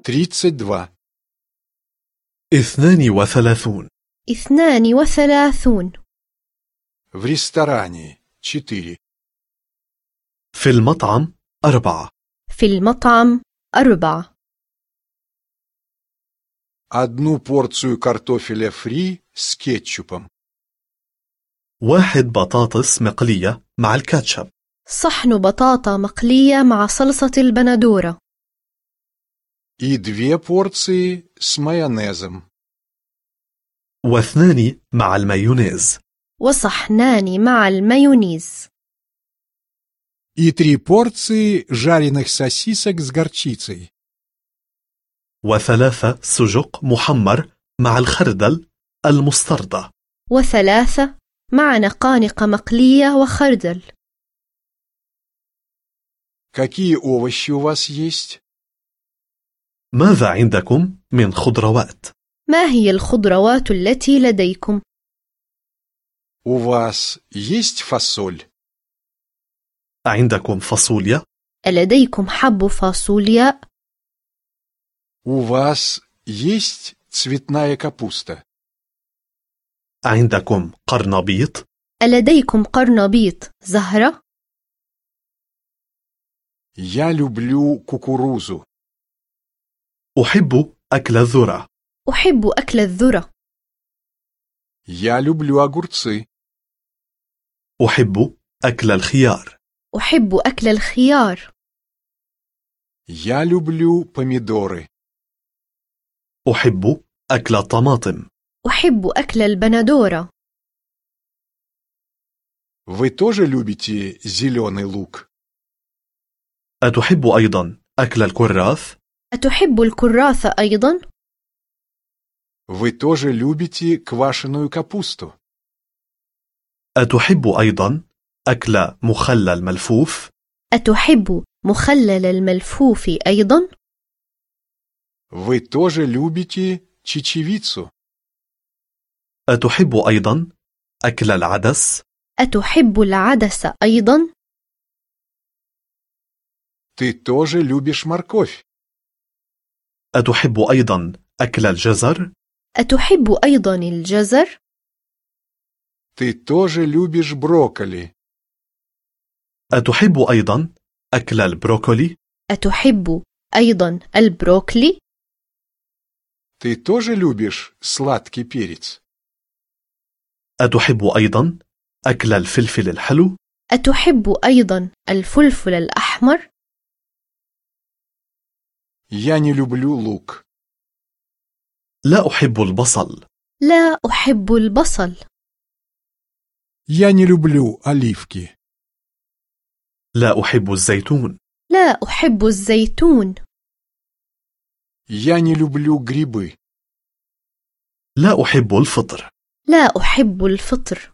32. 32. 32. В ресторане 4. في المطعم 4. في المطعم 4. Одну порцию картофеля фри с кетчупом. 1 بطاطس مقلية مع الكاتشب. صحن بطاطا مقلية مع صلصة البندورة. И 2 порции с майонезом. و2 مع المايونيز. وصحنان مع المايونيز. И 3 порции жареных сосисок с горчицей. و3 سجق محمر مع الخردل المستردة. و3 مع نقانق مقلية وخردل. Какие овощи у вас есть? ماذا عندكم من خضروات؟ ما هي الخضروات التي لديكم؟ У вас есть фасоль? عندكم فاصوليا؟ ألديكم حب فاصوليا؟ У вас есть цветная капуста? عندكم قرنبيط؟ ألديكم قرنبيط زهرة؟ Я люблю кукурузу. أحب أكل الذرة. أحب أكل الذرة. Я люблю огурцы. أحب أكل الخيار. أحب أكل الخيار. Я люблю помидоры. أحب أكل الطماطم. أحب أكل البندورة. Вы тоже любите зеленый лук? أتحب أيضا أكل الكراث؟ أتحب الكراث أيضا؟ Вы тоже любите квашеную капусту? أتحب أيضا أكل مخلل ملفوف؟ أتحب مخلل الملفوف أيضا؟ Вы тоже любите чечевицу? أتحب أيضا أكل العدس؟ أتحب العدس أيضا؟ Ты тоже любишь морковь? أتحب أيضا أكل الجزر؟ أتحب أيضا الجزر؟ Ты тоже любишь брокколи? أتحب أيضا أكل البروكولي؟ أتحب أيضا البروكلي؟ Ты тоже любишь сладкий перец? أتحب أيضا أكل الفلفل الحلو؟ أتحب أيضا الفلفل الأحمر؟ Я не люблю лук. لا أحب البصل. لا أحب البصل. Я не люблю оливки. لا أحب الزيتون. لا أحب الزيتون. Я не люблю грибы. لا أحب الفطر. لا أحب الفطر.